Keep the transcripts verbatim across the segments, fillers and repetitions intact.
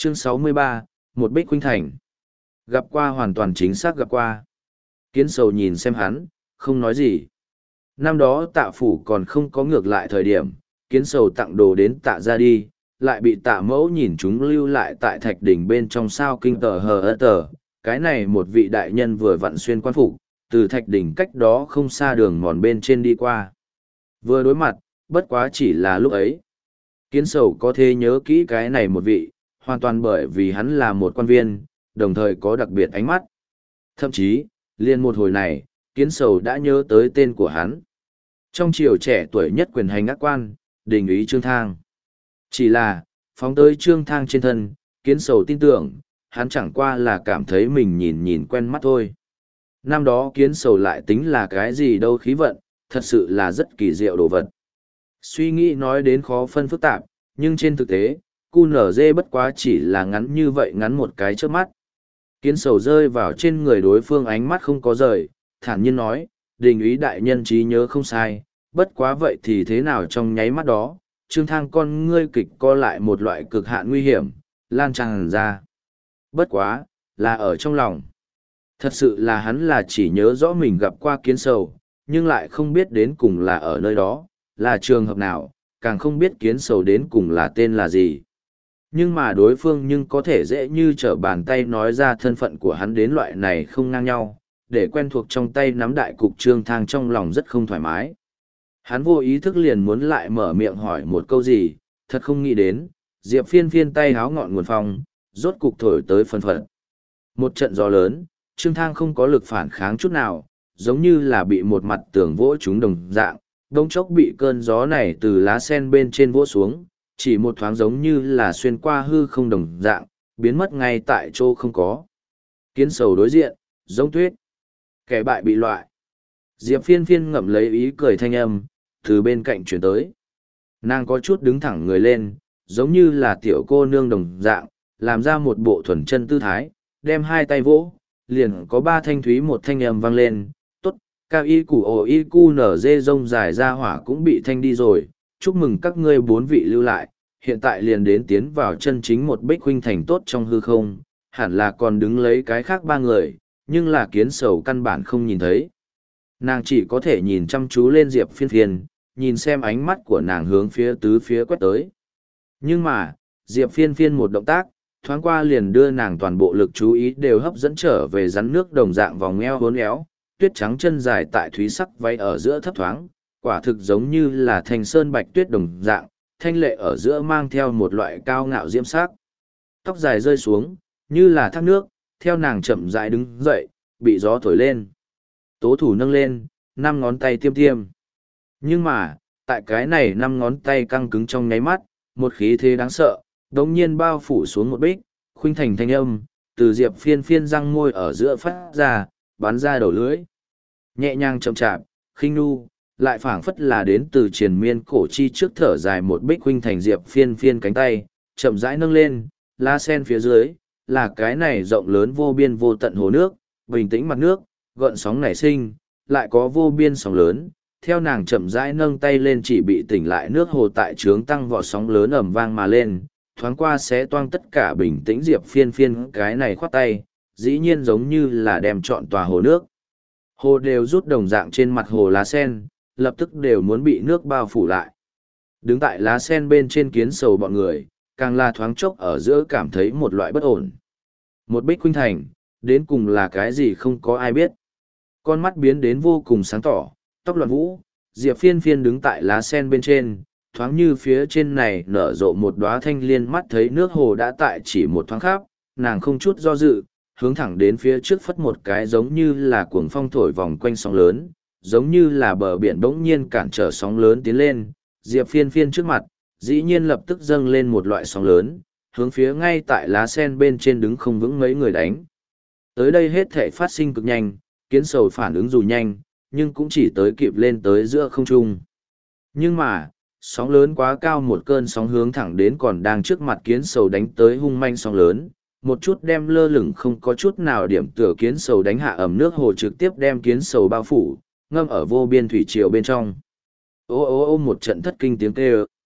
Chương sáu mươi ba, một bích khuynh thành. Gặp qua, hoàn toàn chính xác gặp qua. Kiến sầu nhìn xem hắn, không nói gì. Năm đó tạ phủ còn không có ngược lại thời điểm, kiến sầu tặng đồ đến tạ ra đi, lại bị tạ mẫu nhìn chúng lưu lại tại thạch đỉnh bên trong sao kinh tờ hờ ơ tờ. Cái này một vị đại nhân vừa vặn xuyên quan phục, từ thạch đỉnh cách đó không xa đường mòn bên trên đi qua. Vừa đối mặt, bất quá chỉ là lúc ấy. Kiến sầu có thể nhớ kỹ cái này một vị, hoàn toàn bởi vì hắn là một quan viên, đồng thời có đặc biệt ánh mắt. Thậm chí, liền một hồi này, kiến sầu đã nhớ tới tên của hắn. Trong triều trẻ tuổi nhất quyền hành ác quan, đình úy Trương Thang. Chỉ là, phóng tới Trương Thang trên thân, kiến sầu tin tưởng, hắn chẳng qua là cảm thấy mình nhìn nhìn quen mắt thôi. Năm đó kiến sầu lại tính là cái gì đâu khí vận, thật sự là rất kỳ diệu đồ vật. Suy nghĩ nói đến khó phân phức tạp, nhưng trên thực tế, cu nở dê bất quá chỉ là ngắn như vậy ngắn một cái trước mắt. Kiến sầu rơi vào trên người đối phương ánh mắt không có rời, thản nhiên nói, đình úy đại nhân trí nhớ không sai, bất quá vậy thì thế nào trong nháy mắt đó, Trương Thang con ngươi kịch co lại một loại cực hạn nguy hiểm, lan tràn ra. Bất quá, là ở trong lòng. Thật sự là hắn là chỉ nhớ rõ mình gặp qua kiến sầu, nhưng lại không biết đến cùng là ở nơi đó, là trường hợp nào, càng không biết kiến sầu đến cùng là tên là gì. Nhưng mà đối phương nhưng có thể dễ như trở bàn tay nói ra thân phận của hắn đến loại này không ngang nhau, để quen thuộc trong tay nắm đại cục Trương Thang trong lòng rất không thoải mái. Hắn vô ý thức liền muốn lại mở miệng hỏi một câu gì, thật không nghĩ đến, Diệp Phiên Phiên tay háo ngọn nguồn phong, rốt cục thổi tới phân phận. Một trận gió lớn, Trương Thang không có lực phản kháng chút nào, giống như là bị một mặt tường vỗ trúng đồng dạng, đông chốc bị cơn gió này từ lá sen bên trên vỗ xuống, chỉ một thoáng giống như là xuyên qua hư không đồng dạng, biến mất ngay tại chỗ không có. Kiến sầu đối diện, giống tuyết. Kẻ bại bị loại. Diệp Phiên Phiên ngậm lấy ý cười thanh âm, từ bên cạnh chuyển tới. Nàng có chút đứng thẳng người lên, giống như là tiểu cô nương đồng dạng, làm ra một bộ thuần chân tư thái, đem hai tay vỗ, liền có ba thanh thúy một thanh âm vang lên, tốt, cao y củ ổ y cu nở dê rông dài ra hỏa cũng bị thanh đi rồi, chúc mừng các ngươi bốn vị lưu lại, hiện tại liền đến tiến vào chân chính một bích huynh thành tốt trong hư không, hẳn là còn đứng lấy cái khác ba người, nhưng là kiến sầu căn bản không nhìn thấy. Nàng chỉ có thể nhìn chăm chú lên Diệp Phiên Phiên, nhìn xem ánh mắt của nàng hướng phía tứ phía quét tới. Nhưng mà, Diệp Phiên Phiên một động tác, thoáng qua liền đưa nàng toàn bộ lực chú ý đều hấp dẫn trở về rắn nước đồng dạng vòng eo hốn éo, tuyết trắng chân dài tại thúy sắc váy ở giữa thấp thoáng, quả thực giống như là thành sơn bạch tuyết đồng dạng, thanh lệ ở giữa mang theo một loại cao ngạo diễm sắc. Tóc dài rơi xuống, như là thác nước, theo nàng chậm rãi đứng dậy, bị gió thổi lên. Tố thủ nâng lên, năm ngón tay tiêm tiêm. Nhưng mà, tại cái này năm ngón tay căng cứng trong nháy mắt, một khí thế đáng sợ, đống nhiên bao phủ xuống một bích, khuynh thành thanh âm, từ Diệp Phiên Phiên răng môi ở giữa phát ra, bắn ra đầu lưỡi. Nhẹ nhàng chậm chạp, khinh nu, lại phảng phất là đến từ triền miên cổ chi trước thở dài một bích khuynh thành Diệp Phiên Phiên cánh tay, chậm rãi nâng lên, lá sen phía dưới, là cái này rộng lớn vô biên vô tận hồ nước, bình tĩnh mặt nước, gợn sóng nảy sinh, lại có vô biên sóng lớn, theo nàng chậm rãi nâng tay lên chỉ bị tỉnh lại nước hồ tại trướng tăng vọt sóng lớn ầm vang mà lên, thoáng qua xé toang tất cả bình tĩnh Diệp Phiên Phiên cái này khoát tay, dĩ nhiên giống như là đem trọn tòa hồ nước. Hồ đều rút đồng dạng trên mặt hồ lá sen, lập tức đều muốn bị nước bao phủ lại. Đứng tại lá sen bên trên kiến sầu bọn người, càng là thoáng chốc ở giữa cảm thấy một loại bất ổn. Một bích khuynh thành, đến cùng là cái gì không có ai biết. Con mắt biến đến vô cùng sáng tỏ, tóc loạn vũ, Diệp Phiên Phiên đứng tại lá sen bên trên, thoáng như phía trên này nở rộ một đóa thanh liên, mắt thấy nước hồ đã tại chỉ một thoáng khắp, nàng không chút do dự, hướng thẳng đến phía trước phất một cái giống như là cuồng phong thổi vòng quanh sóng lớn, giống như là bờ biển bỗng nhiên cản trở sóng lớn tiến lên, Diệp Phiên Phiên trước mặt, dĩ nhiên lập tức dâng lên một loại sóng lớn, hướng phía ngay tại lá sen bên trên đứng không vững mấy người đánh. Tới đây hết thể phát sinh cực nhanh, kiến sầu phản ứng dù nhanh, nhưng cũng chỉ tới kịp lên tới giữa không trung. Nhưng mà, sóng lớn quá cao, một cơn sóng hướng thẳng đến còn đang trước mặt kiến sầu đánh tới hung manh sóng lớn, một chút đem lơ lửng không có chút nào điểm tựa kiến sầu đánh hạ ẩm nước hồ, trực tiếp đem kiến sầu bao phủ, ngâm ở vô biên thủy triều bên trong. Ô ô ô một trận thất kinh tiếng kêu.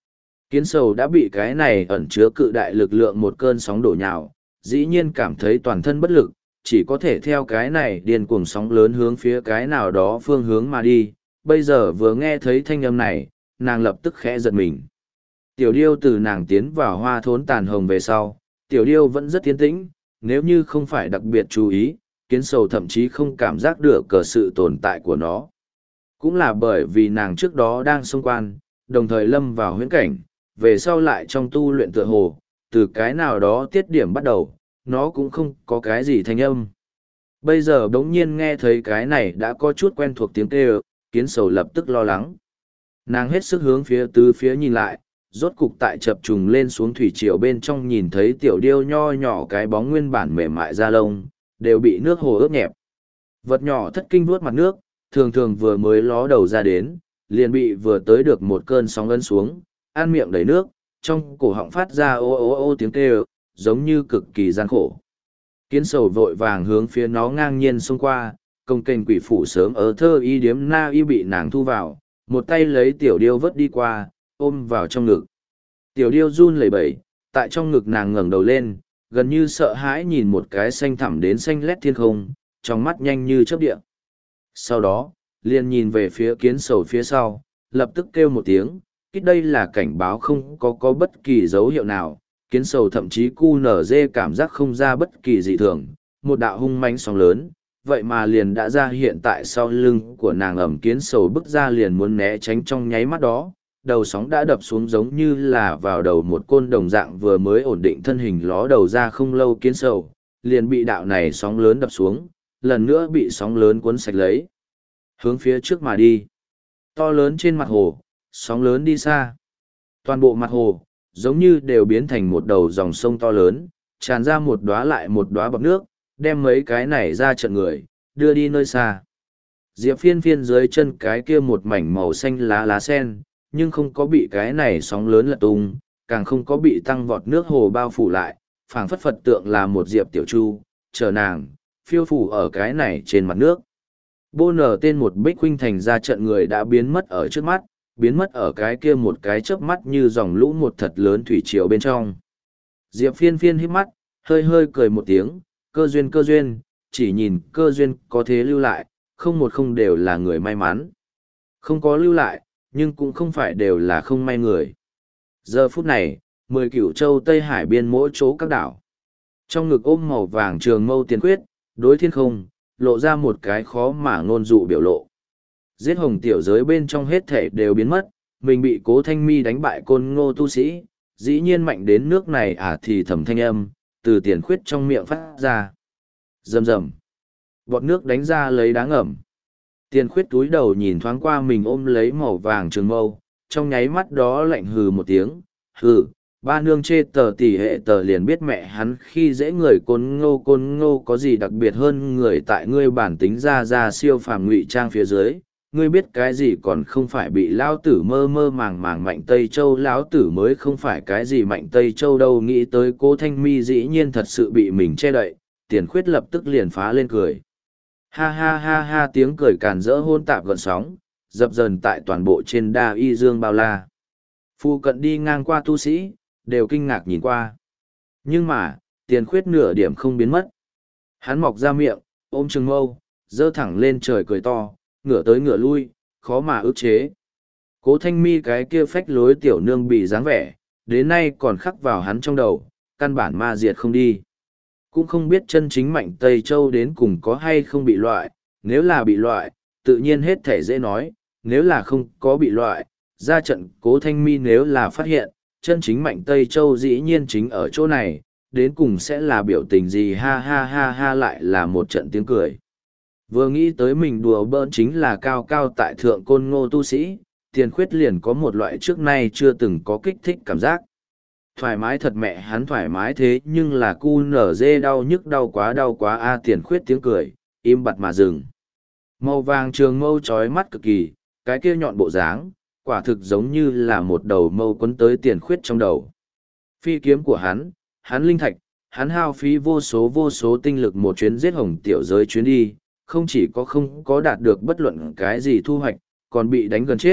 Kiến sầu đã bị cái này ẩn chứa cự đại lực lượng một cơn sóng đổ nhào, dĩ nhiên cảm thấy toàn thân bất lực, chỉ có thể theo cái này điên cuồng sóng lớn hướng phía cái nào đó phương hướng mà đi. Bây giờ vừa nghe thấy thanh âm này, nàng lập tức khẽ giật mình. Tiểu điêu từ nàng tiến vào hoa thốn tàn hồng về sau, tiểu điêu vẫn rất tiến tĩnh, nếu như không phải đặc biệt chú ý, kiến sầu thậm chí không cảm giác được cờ sự tồn tại của nó. Cũng là bởi vì nàng trước đó đang xung quan, đồng thời lâm vào huyễn cảnh, về sau lại trong tu luyện tựa hồ, từ cái nào đó tiết điểm bắt đầu, nó cũng không có cái gì thanh âm. Bây giờ đống nhiên nghe thấy cái này đã có chút quen thuộc tiếng kêu, kiến sầu lập tức lo lắng. Nàng hết sức hướng phía tứ phía nhìn lại, rốt cục tại chập trùng lên xuống thủy triều bên trong nhìn thấy tiểu điêu nho nhỏ cái bóng nguyên bản mềm mại da lông, đều bị nước hồ ướt nhẹp. Vật nhỏ thất kinh vuốt mặt nước, thường thường vừa mới ló đầu ra đến, liền bị vừa tới được một cơn sóng ấn xuống, ăn miệng đầy nước, trong cổ họng phát ra ô ô ô tiếng kêu, giống như cực kỳ gian khổ. Kiến sầu vội vàng hướng phía nó ngang nhiên xông qua, công kênh quỷ phủ sớm ở thơ y điếm na y bị nàng thu vào, một tay lấy tiểu điêu vớt đi qua, ôm vào trong ngực. Tiểu điêu run lẩy bẩy, tại trong ngực nàng ngẩng đầu lên, gần như sợ hãi nhìn một cái xanh thẳm đến xanh lét thiên không, trong mắt nhanh như chớp điện. Sau đó, liền nhìn về phía kiến sầu phía sau, lập tức kêu một tiếng, kích đây là cảnh báo không có có bất kỳ dấu hiệu nào, kiến sầu thậm chí cu nở dê cảm giác không ra bất kỳ dị thường, một đạo hung mãnh sóng lớn, vậy mà liền đã ra hiện tại sau lưng của nàng ẩm kiến sầu bước ra liền muốn né tránh trong nháy mắt đó, đầu sóng đã đập xuống giống như là vào đầu một côn đồng dạng vừa mới ổn định thân hình ló đầu ra không lâu kiến sầu, liền bị đạo này sóng lớn đập xuống, lần nữa bị sóng lớn cuốn sạch lấy. Hướng phía trước mà đi. To lớn trên mặt hồ, sóng lớn đi xa. Toàn bộ mặt hồ, giống như đều biến thành một đầu dòng sông to lớn, tràn ra một đóa lại một đóa bọt nước, đem mấy cái này ra trận người, đưa đi nơi xa. Diệp Phiên Phiên dưới chân cái kia một mảnh màu xanh lá lá sen, nhưng không có bị cái này sóng lớn lật tung, càng không có bị tăng vọt nước hồ bao phủ lại, phảng phất Phật tượng là một Diệp Tiểu Chu, chờ nàng, phiêu phủ ở cái này trên mặt nước. Bô nở tên một bích huynh thành ra trận người đã biến mất ở trước mắt, biến mất ở cái kia một cái chớp mắt như dòng lũ một thật lớn thủy triều bên trong. Diệp Phiên Phiên hít mắt, hơi hơi cười một tiếng, cơ duyên cơ duyên, chỉ nhìn cơ duyên có thế lưu lại, không một không đều là người may mắn. Không có lưu lại, nhưng cũng không phải đều là không may người. Giờ phút này, mười cửu châu Tây Hải biên mỗi chỗ các đảo. Trong ngực ôm màu vàng trường mâu tiền quyết, đối thiên không, lộ ra một cái khó mà ngôn dụ biểu lộ. Giết hồng tiểu giới bên trong hết thể đều biến mất, mình bị Cố Thanh Mi đánh bại côn ngô tu sĩ, dĩ nhiên mạnh đến nước này à thì thầm thanh âm, từ tiền khuyết trong miệng phát ra. Rầm rầm. Bọt nước đánh ra lấy đá ngầm. Tiền khuyết túi đầu nhìn thoáng qua mình ôm lấy màu vàng trường mâu, trong nháy mắt đó lạnh hừ một tiếng, hừ, ba nương chê tờ tỷ hệ tờ liền biết mẹ hắn khi dễ người côn ngô côn ngô có gì đặc biệt hơn người tại ngươi bản tính ra ra siêu phàm ngụy trang phía dưới, ngươi biết cái gì còn không phải bị lão tử mơ mơ màng màng mạnh Tây Châu lão tử mới không phải cái gì mạnh Tây Châu đâu nghĩ tới Cố Thanh Mi dĩ nhiên thật sự bị mình che đậy, tiền khuyết lập tức liền phá lên cười. Ha ha ha ha tiếng cười càn rỡ hôn tạp gợn sóng, dập dờn tại toàn bộ trên đa y dương bao la. Phu cận đi ngang qua tu sĩ, đều kinh ngạc nhìn qua. Nhưng mà, tiền khuyết nửa điểm không biến mất. Hắn mọc ra miệng, ôm trường mâu, dơ thẳng lên trời cười to, ngửa tới ngửa lui, khó mà ức chế. Cố Thanh Mi cái kia phách lối tiểu nương bị dáng vẻ, đến nay còn khắc vào hắn trong đầu, căn bản ma diệt không đi. Cũng không biết chân chính mạnh Tây Châu đến cùng có hay không bị loại, nếu là bị loại, tự nhiên hết thể dễ nói, nếu là không có bị loại, ra trận Cố Thanh Mi nếu là phát hiện, chân chính mạnh Tây Châu dĩ nhiên chính ở chỗ này, đến cùng sẽ là biểu tình gì ha ha ha ha lại là một trận tiếng cười. Vừa nghĩ tới mình đùa bỡn chính là cao cao tại thượng côn ngô tu sĩ, tiền khuyết liền có một loại trước nay chưa từng có kích thích cảm giác. Thoải mái thật mẹ hắn thoải mái thế nhưng là cu nở dê đau nhức đau quá đau quá a tiền khuyết tiếng cười, im bặt mà dừng. Màu vàng trường mâu trói mắt cực kỳ, cái kia nhọn bộ dáng, quả thực giống như là một đầu mâu quấn tới tiền khuyết trong đầu. Phi kiếm của hắn, hắn linh thạch, hắn hao phí vô số vô số tinh lực một chuyến giết hồng tiểu giới chuyến đi, không chỉ có không có đạt được bất luận cái gì thu hoạch, còn bị đánh gần chết,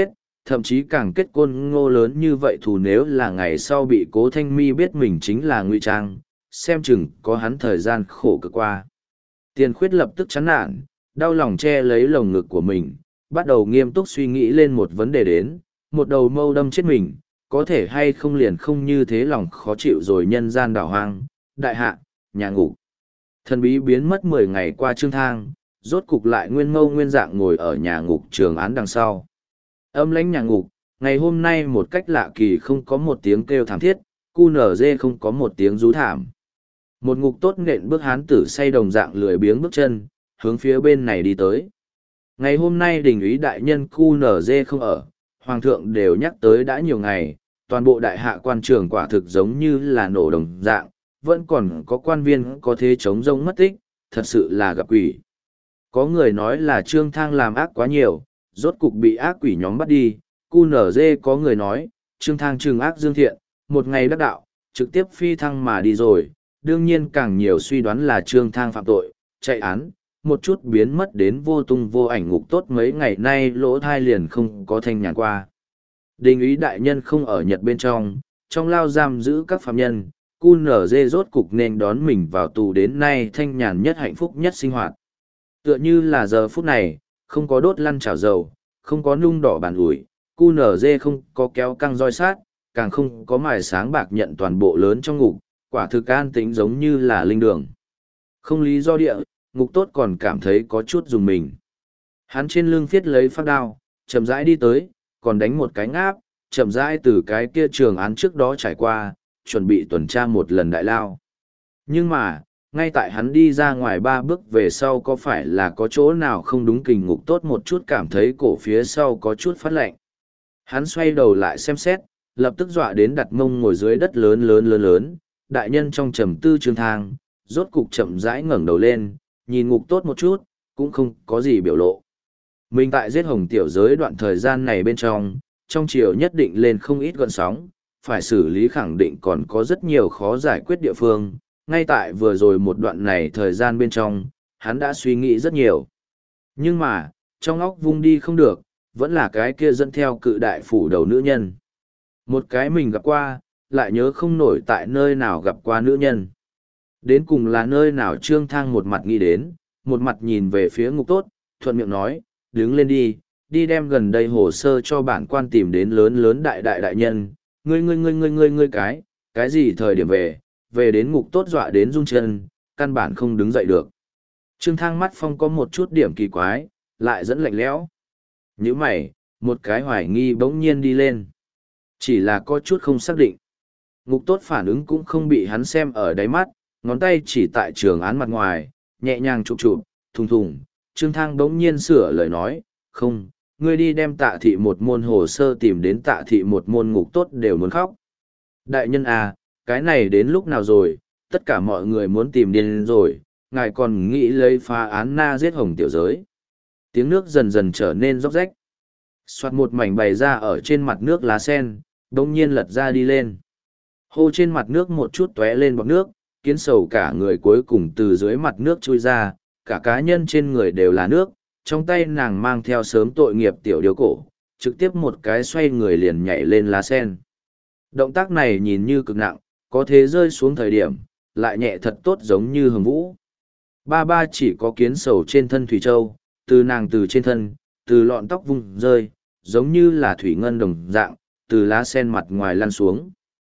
thậm chí càng kết côn ngô lớn như vậy thù nếu là ngày sau bị Cố Thanh Mi biết mình chính là ngụy trang, xem chừng có hắn thời gian khổ cực qua. Tiền khuyết lập tức chán nản, đau lòng che lấy lồng ngực của mình, bắt đầu nghiêm túc suy nghĩ lên một vấn đề đến, một đầu mâu đâm chết mình, có thể hay không liền không như thế lòng khó chịu rồi nhân gian đảo hoang, đại hạ, nhà ngục. Thần bí biến mất mười ngày qua Trương Thang, rốt cục lại nguyên mâu nguyên dạng ngồi ở nhà ngục trường án đằng sau. Âm lãnh nhà ngục, ngày hôm nay một cách lạ kỳ không có một tiếng kêu thảm thiết, cu nở dê không có một tiếng rú thảm. Một ngục tốt nện bước hán tử say đồng dạng lười biếng bước chân, hướng phía bên này đi tới. Ngày hôm nay đình úy đại nhân cu nở dê không ở, hoàng thượng đều nhắc tới đã nhiều ngày, toàn bộ đại hạ quan trường quả thực giống như là nổ đồng dạng, vẫn còn có quan viên có thế chống rông mất tích, thật sự là gặp quỷ. Có người nói là Trương Thang làm ác quá nhiều, rốt cục bị ác quỷ nhóm bắt đi, cu nở dê có người nói, Trương Thang trừng ác dương thiện, một ngày đắc đạo, trực tiếp phi thăng mà đi rồi, đương nhiên càng nhiều suy đoán là Trương Thang phạm tội, chạy án, một chút biến mất đến vô tung vô ảnh ngục tốt mấy ngày nay lỗ thai liền không có thanh nhàn qua. Đình úy đại nhân không ở Nhật bên trong, trong lao giam giữ các phạm nhân, cu nở dê rốt cục nên đón mình vào tù đến nay thanh nhàn nhất hạnh phúc nhất sinh hoạt. Tựa như là giờ phút này, không có đốt lăn chảo dầu, không có nung đỏ bàn ủi, cu nở dê không có kéo căng roi sát, càng không có mài sáng bạc nhận toàn bộ lớn trong ngục, quả thực an tĩnh giống như là linh đường. Không lý do địa, ngục tốt còn cảm thấy có chút dùng mình. Hắn trên lưng viết lấy phát đao, chậm rãi đi tới, còn đánh một cái ngáp, chậm rãi từ cái kia trường án trước đó trải qua, chuẩn bị tuần tra một lần đại lao. Nhưng mà, ngay tại hắn đi ra ngoài ba bước về sau có phải là có chỗ nào không đúng kình ngục tốt một chút cảm thấy cổ phía sau có chút phát lạnh. Hắn xoay đầu lại xem xét, lập tức dọa đến đặt mông ngồi dưới đất lớn lớn lớn lớn, đại nhân trong trầm tư Trương Thang, rốt cục chậm rãi ngẩng đầu lên, nhìn ngục tốt một chút, cũng không có gì biểu lộ. Mình tại giết hồng tiểu giới đoạn thời gian này bên trong, trong triều nhất định lên không ít gọn sóng, phải xử lý khẳng định còn có rất nhiều khó giải quyết địa phương, ngay tại vừa rồi một đoạn này thời gian bên trong, hắn đã suy nghĩ rất nhiều. Nhưng mà, trong óc vung đi không được, vẫn là cái kia dẫn theo cự đại phủ đầu nữ nhân. Một cái mình gặp qua, lại nhớ không nổi tại nơi nào gặp qua nữ nhân. Đến cùng là nơi nào Trương Thang một mặt nghĩ đến, một mặt nhìn về phía ngục tốt, thuận miệng nói, đứng lên đi, đi đem gần đây hồ sơ cho bản quan tìm đến lớn lớn đại đại đại nhân, ngươi ngươi ngươi ngươi ngươi ngươi cái, cái gì thời điểm về, về đến ngục tốt dọa đến rung chân, căn bản không đứng dậy được. Trương Thang mắt phong có một chút điểm kỳ quái, lại dẫn lạnh lẽo. Như mày, một cái hoài nghi bỗng nhiên đi lên. Chỉ là có chút không xác định. Ngục tốt phản ứng cũng không bị hắn xem ở đáy mắt, ngón tay chỉ tại trường án mặt ngoài, nhẹ nhàng chụp chụp, thùng thùng. Trương Thang bỗng nhiên sửa lời nói, không, ngươi đi đem tạ thị một môn hồ sơ tìm đến tạ thị một môn ngục tốt đều muốn khóc. Đại nhân à, cái này đến lúc nào rồi, tất cả mọi người muốn tìm điên rồi, ngài còn nghĩ lấy phá án na giết hồng tiểu giới. Tiếng nước dần dần trở nên róc rách. Soạt một mảnh bày ra ở trên mặt nước lá sen, đông nhiên lật ra đi lên. Hô trên mặt nước một chút tóe lên bọt nước, kiến sầu cả người cuối cùng từ dưới mặt nước chui ra, cả cá nhân trên người đều là nước, trong tay nàng mang theo sớm tội nghiệp tiểu điếu cổ, trực tiếp một cái xoay người liền nhảy lên lá sen. Động tác này nhìn như cực nặng, có thế rơi xuống thời điểm, lại nhẹ thật tốt giống như hồng vũ. Ba ba chỉ có kiến sầu trên thân Thủy Châu, từ nàng từ trên thân, từ lọn tóc vung rơi, giống như là thủy ngân đồng dạng, từ lá sen mặt ngoài lăn xuống.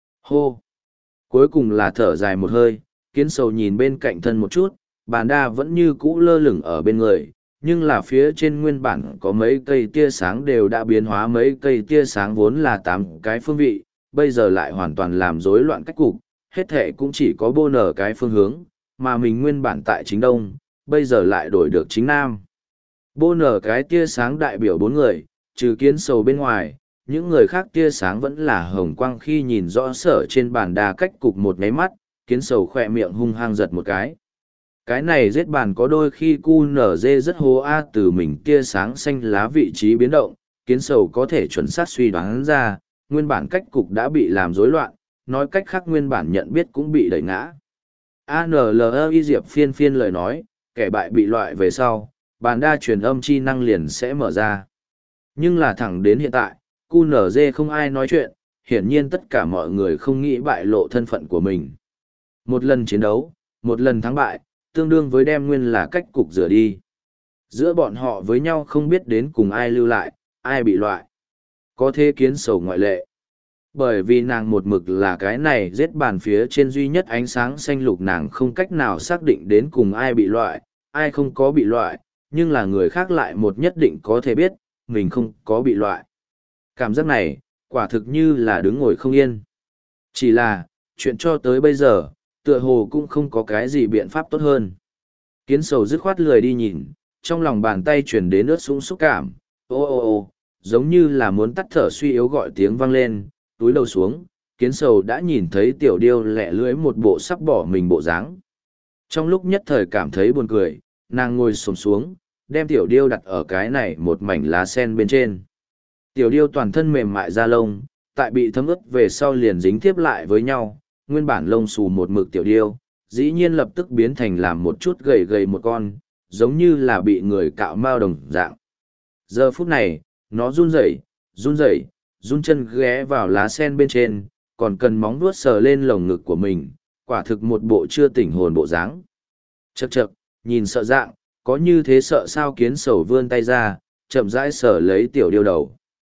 Hô! Cuối cùng là thở dài một hơi, kiến sầu nhìn bên cạnh thân một chút, bàn đa vẫn như cũ lơ lửng ở bên người, nhưng là phía trên nguyên bản có mấy cây tia sáng đều đã biến hóa mấy cây tia sáng vốn là tám cái phương vị, bây giờ lại hoàn toàn làm rối loạn cách cục, hết thể cũng chỉ có bô nở cái phương hướng, mà mình nguyên bản tại chính đông, bây giờ lại đổi được chính nam. Bô nở cái tia sáng đại biểu bốn người, trừ kiến sầu bên ngoài, những người khác tia sáng vẫn là hồng quang khi nhìn rõ sở trên bàn đa cách cục một nháy mắt, kiến sầu khỏe miệng hung hăng giật một cái. Cái này giết bàn có đôi khi cu nở dê rất hố a từ mình tia sáng xanh lá vị trí biến động, kiến sầu có thể chuẩn xác suy đoán ra, nguyên bản cách cục đã bị làm rối loạn, nói cách khác nguyên bản nhận biết cũng bị đẩy ngã. a en lờ i Diệp phiên phiên lời nói, kẻ bại bị loại về sau, bàn đa truyền âm chi năng liền sẽ mở ra. Nhưng là thẳng đến hiện tại, cu nở dê không ai nói chuyện, hiển nhiên tất cả mọi người không nghĩ bại lộ thân phận của mình. Một lần chiến đấu, một lần thắng bại, tương đương với đem nguyên là cách cục rửa đi. Giữa bọn họ với nhau không biết đến cùng ai lưu lại, ai bị loại. Có thế kiến sầu ngoại lệ. Bởi vì nàng một mực là cái này giết bàn phía trên duy nhất ánh sáng xanh lục, nàng không cách nào xác định đến cùng ai bị loại, ai không có bị loại, nhưng là người khác lại một nhất định có thể biết, mình không có bị loại. Cảm giác này, quả thực như là đứng ngồi không yên. Chỉ là, chuyện cho tới bây giờ, tựa hồ cũng không có cái gì biện pháp tốt hơn. Kiến sầu dứt khoát lười đi nhìn, trong lòng bàn tay chuyển đến ướt sũng xúc cảm, ô ô ô, giống như là muốn tắt thở suy yếu gọi tiếng vang lên, túi đầu xuống, kiến sầu đã nhìn thấy tiểu điêu lẹ lưỡi một bộ sắp bỏ mình bộ dáng. Trong lúc nhất thời cảm thấy buồn cười, nàng ngồi xổm xuống, đem tiểu điêu đặt ở cái này một mảnh lá sen bên trên. Tiểu điêu toàn thân mềm mại da lông, tại bị thấm ướt về sau liền dính tiếp lại với nhau, nguyên bản lông xù một mực tiểu điêu, dĩ nhiên lập tức biến thành làm một chút gầy gầy một con, giống như là bị người cạo mao đồng dạng. Giờ phút này, nó run rẩy, run rẩy, run chân ghé vào lá sen bên trên, còn cần móng vuốt sờ lên lồng ngực của mình, quả thực một bộ chưa tỉnh hồn bộ dáng. Chậc chậc, nhìn sợ dạng, có như thế sợ sao, kiến sầu vươn tay ra, chậm rãi sờ lấy tiểu điêu đầu.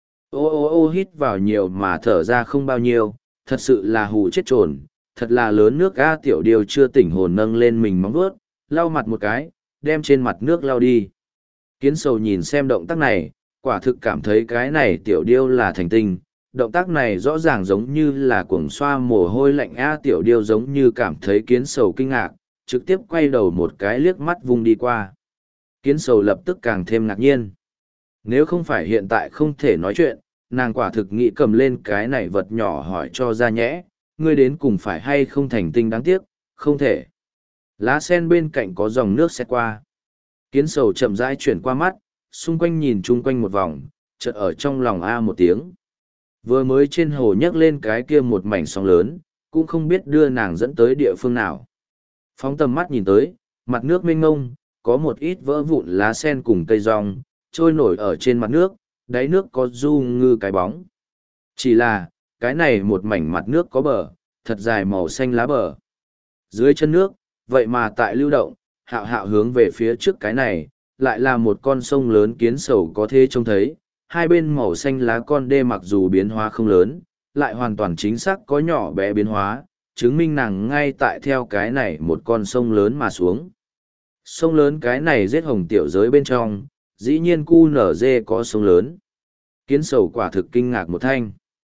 Ô ô ô, hít vào nhiều mà thở ra không bao nhiêu, thật sự là hù chết trồn, thật là lớn nước ga. Tiểu điêu chưa tỉnh hồn nâng lên mình móng vuốt, lau mặt một cái, đem trên mặt nước lau đi. Kiến sầu nhìn xem động tác này, quả thực cảm thấy cái này tiểu điêu là thành tinh. Động tác này rõ ràng giống như là cuồng xoa mồ hôi lạnh a. Tiểu điêu giống như cảm thấy kiến sầu kinh ngạc, trực tiếp quay đầu một cái liếc mắt vung đi qua. Kiến sầu lập tức càng thêm ngạc nhiên. Nếu không phải hiện tại không thể nói chuyện, nàng quả thực nghĩ cầm lên cái này vật nhỏ hỏi cho ra nhẽ, ngươi đến cùng phải hay không thành tinh, đáng tiếc, không thể. Lá sen bên cạnh có dòng nước xẹt qua. Kiến sầu chậm rãi chuyển qua mắt, xung quanh nhìn chung quanh một vòng, chợt ở trong lòng a một tiếng. Vừa mới trên hồ nhấc lên cái kia một mảnh sóng lớn, cũng không biết đưa nàng dẫn tới địa phương nào. Phóng tầm mắt nhìn tới, mặt nước mênh ngông, có một ít vỡ vụn lá sen cùng cây rong, trôi nổi ở trên mặt nước, đáy nước có du ngư cái bóng. Chỉ là, cái này một mảnh mặt nước có bờ, thật dài màu xanh lá bờ. Dưới chân nước, vậy mà tại lưu động, hạo hạo hướng về phía trước cái này, lại là một con sông lớn. Kiến sầu có thể trông thấy, hai bên màu xanh lá con đê mặc dù biến hóa không lớn, lại hoàn toàn chính xác có nhỏ bé biến hóa, chứng minh nàng ngay tại theo cái này một con sông lớn mà xuống. Sông lớn cái này giết hồng tiểu giới bên trong, dĩ nhiên cu nở dê có sông lớn. Kiến sầu quả thực kinh ngạc một thanh.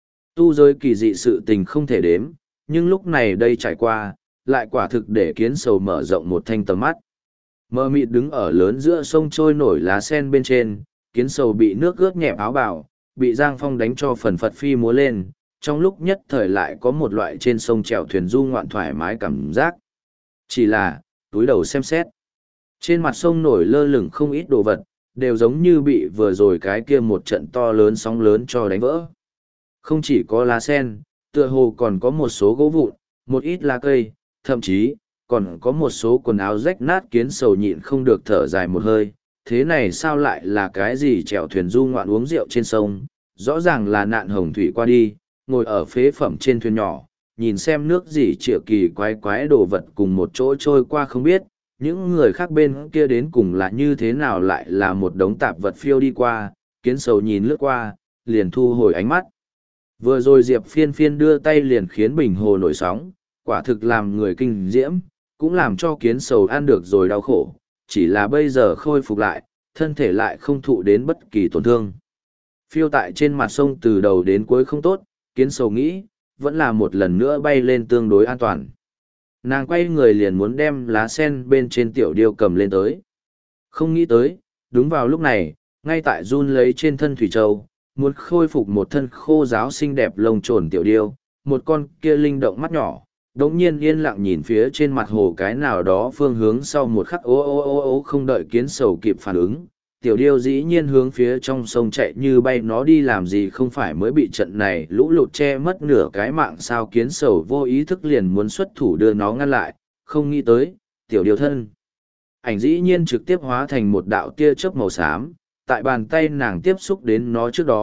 Tu giới kỳ dị sự tình không thể đếm, nhưng lúc này đây trải qua, lại quả thực để kiến sầu mở rộng một thanh tầm mắt. Mơ mịt đứng ở lớn giữa sông trôi nổi lá sen bên trên, kiến sầu bị nước ướt nhẹp áo bào, bị giang phong đánh cho phần phật phi múa lên, trong lúc nhất thời lại có một loại trên sông chèo thuyền du ngoạn thoải mái cảm giác. Chỉ là, túi đầu xem xét. Trên mặt sông nổi lơ lửng không ít đồ vật, đều giống như bị vừa rồi cái kia một trận to lớn sóng lớn cho đánh vỡ. Không chỉ có lá sen, tựa hồ còn có một số gỗ vụn, một ít lá cây, thậm chí, còn có một số quần áo rách nát. Kiến sầu nhịn không được thở dài một hơi. Thế này sao lại là cái gì chèo thuyền du ngoạn uống rượu trên sông, rõ ràng là nạn hồng thủy qua đi, ngồi ở phế phẩm trên thuyền nhỏ, nhìn xem nước gì triệu kỳ quái quái đồ vật cùng một chỗ trôi qua không biết, những người khác bên kia đến cùng là như thế nào lại là một đống tạp vật phiêu đi qua. Kiến sầu nhìn lướt qua, liền thu hồi ánh mắt. Vừa rồi Diệp Phiên Phiên đưa tay liền khiến bình hồ nổi sóng, quả thực làm người kinh diễm, cũng làm cho kiến sầu ăn được rồi đau khổ, chỉ là bây giờ khôi phục lại, thân thể lại không thụ đến bất kỳ tổn thương. Phiêu tại trên mặt sông từ đầu đến cuối không tốt, kiến sầu nghĩ, vẫn là một lần nữa bay lên tương đối an toàn. Nàng quay người liền muốn đem lá sen bên trên tiểu điêu cầm lên tới. Không nghĩ tới, đúng vào lúc này, ngay tại run lấy trên thân thủy châu, muốn khôi phục một thân khô ráo xinh đẹp lông trồn tiểu điêu, một con kia linh động mắt nhỏ, đống nhiên yên lặng nhìn phía trên mặt hồ cái nào đó phương hướng. Sau một khắc ố ố ố ố, không đợi kiến sầu kịp phản ứng, tiểu điêu dĩ nhiên hướng phía trong sông chạy như bay. Nó đi làm gì không phải mới bị trận này lũ lụt che mất nửa cái mạng sao? Kiến sầu vô ý thức liền muốn xuất thủ đưa nó ngăn lại, không nghĩ tới, tiểu điêu thân ảnh dĩ nhiên trực tiếp hóa thành một đạo tia chớp màu xám, tại bàn tay nàng tiếp xúc đến nó trước đó,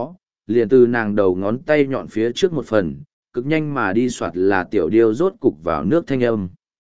liền từ nàng đầu ngón tay nhọn phía trước một phần, cực nhanh mà đi soạt là tiểu điêu rốt cục vào nước thanh âm.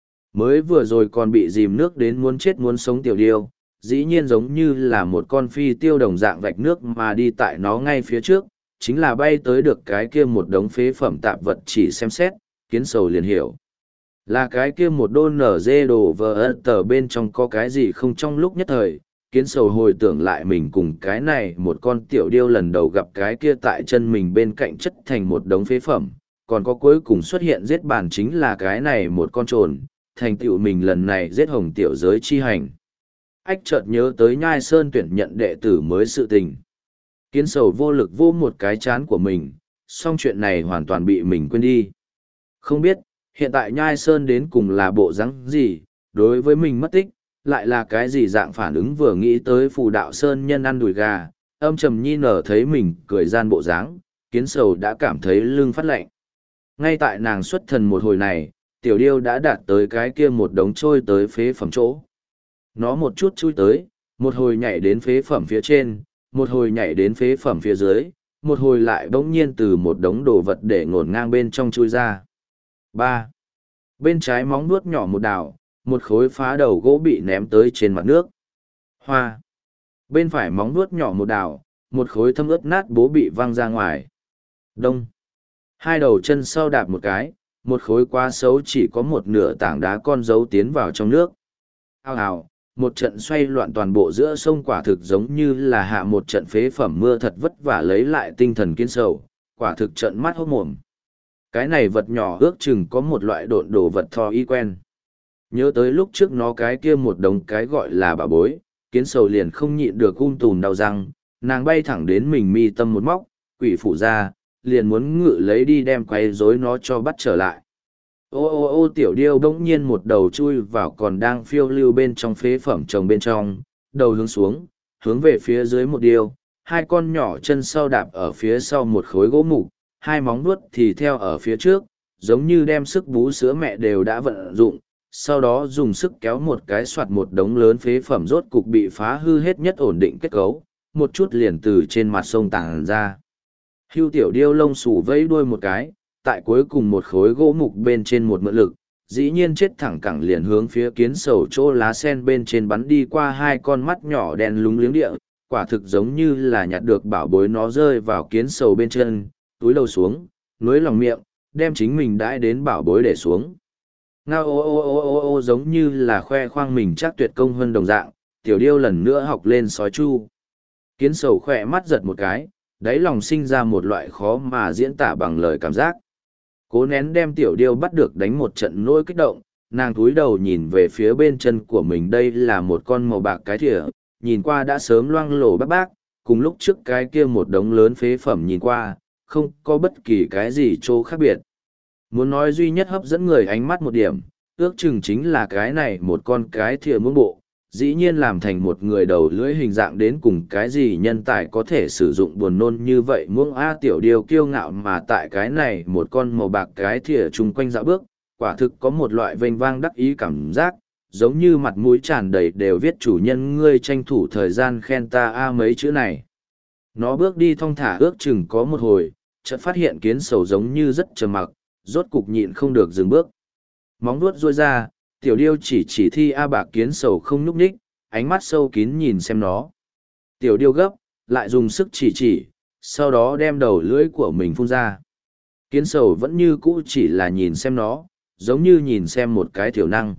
Mới vừa rồi còn bị dìm nước đến muốn chết muốn sống tiểu điêu, dĩ nhiên giống như là một con phi tiêu đồng dạng vạch nước mà đi tại nó ngay phía trước, chính là bay tới được cái kia một đống phế phẩm tạp vật chỉ xem xét, kiến sầu liền hiểu. Là cái kia một đôn nở dê đồ vờ tờ bên trong có cái gì không trong lúc nhất thời, kiến sầu hồi tưởng lại mình cùng cái này một con tiểu điêu lần đầu gặp cái kia tại chân mình bên cạnh chất thành một đống phế phẩm, còn có cuối cùng xuất hiện giết bàn chính là cái này một con trồn, thành tựu mình lần này giết hồng tiểu giới chi hành. Ách chợt nhớ tới Nhai Sơn tuyển nhận đệ tử mới sự tình. Kiến sầu vô lực vô một cái chán của mình, song chuyện này hoàn toàn bị mình quên đi. Không biết, hiện tại Nhai Sơn đến cùng là bộ rắn gì, đối với mình mất tích, lại là cái gì dạng phản ứng vừa nghĩ tới phù đạo Sơn nhân ăn đùi gà, âm trầm nhi nở thấy mình cười gian bộ dáng, kiến sầu đã cảm thấy lưng phát lạnh. Ngay tại nàng xuất thần một hồi này, tiểu điêu đã đạt tới cái kia một đống trôi tới phế phẩm chỗ. Nó một chút chui tới, một hồi nhảy đến phế phẩm phía trên, một hồi nhảy đến phế phẩm phía dưới, một hồi lại bỗng nhiên từ một đống đồ vật để ngổn ngang bên trong chui ra. Ba. Bên trái móng nuốt nhỏ một đảo, một khối phá đầu gỗ bị ném tới trên mặt nước. Hoa. Bên phải móng nuốt nhỏ một đảo, một khối thâm ướt nát bố bị văng ra ngoài. Đông. Hai đầu chân sau đạp một cái, một khối quá xấu chỉ có một nửa tảng đá con dấu tiến vào trong nước. Ao ào, một trận xoay loạn toàn bộ giữa sông quả thực giống như là hạ một trận phế phẩm mưa thật vất vả lấy lại tinh thần kiến sầu, quả thực trận mắt hốt mồm. Cái này vật nhỏ ước chừng có một loại độn đồ vật thò y quen. Nhớ tới lúc trước nó cái kia một đống cái gọi là bà bối, kiến sầu liền không nhịn được um tùm đau răng, nàng bay thẳng đến mình mi tâm một móc, quỷ phụ ra, liền muốn ngự lấy đi đem quay rối nó cho bắt trở lại. Ô ô ô tiểu điêu bỗng nhiên một đầu chui vào còn đang phiêu lưu bên trong phế phẩm trồng bên trong, đầu hướng xuống, hướng về phía dưới một điêu, hai con nhỏ chân sau đạp ở phía sau một khối gỗ mục, hai móng vuốt thì theo ở phía trước, giống như đem sức bú sữa mẹ đều đã vận dụng, sau đó dùng sức kéo một cái soạt một đống lớn phế phẩm rốt cục bị phá hư hết nhất ổn định kết cấu, một chút liền từ trên mặt sông tàng ra. Hưu tiểu điêu lông xù vẫy đuôi một cái, tại cuối cùng một khối gỗ mục bên trên một mượn lực, dĩ nhiên chết thẳng cẳng liền hướng phía kiến sầu chỗ lá sen bên trên bắn đi qua hai con mắt nhỏ đen lúng liếng địa, quả thực giống như là nhặt được bảo bối nó rơi vào kiến sầu bên chân, túi đầu xuống, nuối lòng miệng, đem chính mình đãi đến bảo bối để xuống. Ngao ô ô ô ô ô giống như là khoe khoang mình chắc tuyệt công hơn đồng dạng, tiểu điêu lần nữa học lên sói chu. Kiến sầu khỏe mắt giật một cái, đáy lòng sinh ra một loại khó mà diễn tả bằng lời cảm giác. Cố nén đem tiểu điêu bắt được đánh một trận nỗi kích động, nàng cúi đầu nhìn về phía bên chân của mình, đây là một con màu bạc cái thìa, nhìn qua đã sớm loang lổ bác bác, cùng lúc trước cái kia một đống lớn phế phẩm nhìn qua, không có bất kỳ cái gì chỗ khác biệt. Muốn nói duy nhất hấp dẫn người ánh mắt một điểm, ước chừng chính là cái này một con cái thìa muỗng bộ, dĩ nhiên làm thành một người đầu lưỡi hình dạng đến cùng cái gì nhân tài có thể sử dụng buồn nôn như vậy muỗng a tiểu điêu kiêu ngạo mà tại cái này một con màu bạc cái thìa chung quanh dạo bước, quả thực có một loại vênh vang đắc ý cảm giác, giống như mặt mũi tràn đầy đều viết chủ nhân ngươi tranh thủ thời gian khen ta a mấy chữ này. Nó bước đi thong thả ước chừng có một hồi, chợt phát hiện kiến sầu giống như rất trầm mặc, rốt cục nhịn không được dừng bước. Móng vuốt duỗi ra, tiểu điêu chỉ chỉ thi A bạc kiến sầu không nhúc nhích, ánh mắt sâu kín nhìn xem nó. Tiểu điêu gấp, lại dùng sức chỉ chỉ, sau đó đem đầu lưỡi của mình phun ra. Kiến sầu vẫn như cũ chỉ là nhìn xem nó, giống như nhìn xem một cái thiểu năng.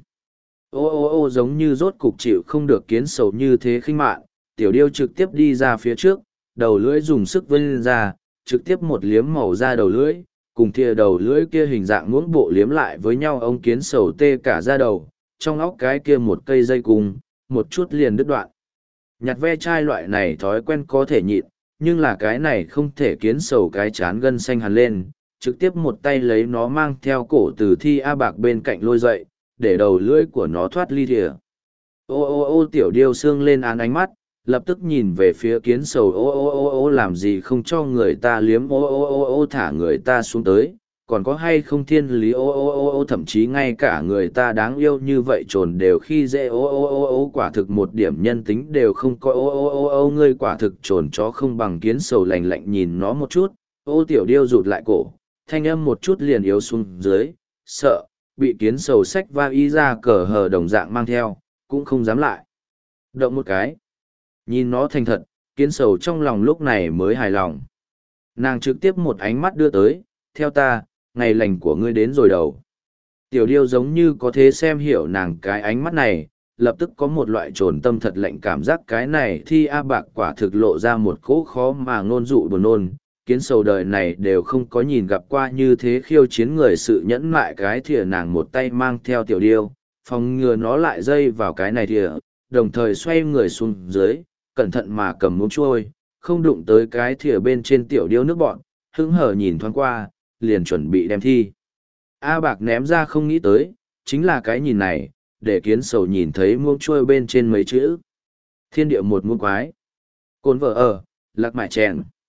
Ô ô ô giống như rốt cục chịu không được kiến sầu như thế khinh mạn, tiểu điêu trực tiếp đi ra phía trước, đầu lưỡi dùng sức vươn ra, trực tiếp một liếm màu ra đầu lưỡi, cùng thìa đầu lưỡi kia hình dạng muỗng bộ liếm lại với nhau, ông kiến sầu tê cả da đầu, trong óc cái kia một cây dây cung, một chút liền đứt đoạn. Nhặt ve chai loại này thói quen có thể nhịn, nhưng là cái này không thể, kiến sầu cái chán gân xanh hẳn lên, trực tiếp một tay lấy nó mang theo cổ từ thi A bạc bên cạnh lôi dậy, để đầu lưỡi của nó thoát ly thìa. Ô ô ô tiểu điêu xương lên án ánh mắt, lập tức nhìn về phía kiến sầu, ô ô ô ô làm gì không cho người ta liếm, ô ô ô ô thả người ta xuống tới, còn có hay không thiên lý ô ô ô ô, thậm chí ngay cả người ta đáng yêu như vậy trồn đều khi dễ ô ô ô ô, quả thực một điểm nhân tính đều không có ô ô ô ô, ngươi quả thực trồn chó không bằng kiến sầu lạnh lạnh nhìn nó một chút, ô tiểu điêu rụt lại cổ, thanh âm một chút liền yếu xuống dưới, sợ, bị kiến sầu xách va y ra cờ hờ đồng dạng mang theo, cũng không dám lại. Động một cái. Nhìn nó thành thật, kiến sầu trong lòng lúc này mới hài lòng. Nàng trực tiếp một ánh mắt đưa tới, theo ta, ngày lành của ngươi đến rồi đầu. Tiểu điêu giống như có thế xem hiểu nàng cái ánh mắt này, lập tức có một loại trồn tâm thật lạnh cảm giác cái này thi A Bạc quả thực lộ ra một cỗ khó mà ngôn dụ buồn nôn. Kiến sầu đời này đều không có nhìn gặp qua như thế khiêu chiến người sự nhẫn mại cái thìa nàng một tay mang theo tiểu điêu, phòng ngừa nó lại dây vào cái này thìa, đồng thời xoay người xuống dưới, cẩn thận mà cầm muỗng trôi, không đụng tới cái thìa bên trên tiểu điêu nước bọn, hứng hở nhìn thoáng qua, liền chuẩn bị đem thi. A Bạc ném ra không nghĩ tới, chính là cái nhìn này, để kiến sầu nhìn thấy muỗng trôi bên trên mấy chữ. Thiên địa một muỗng quái. Cồn vợ ở, lạc mại chèn.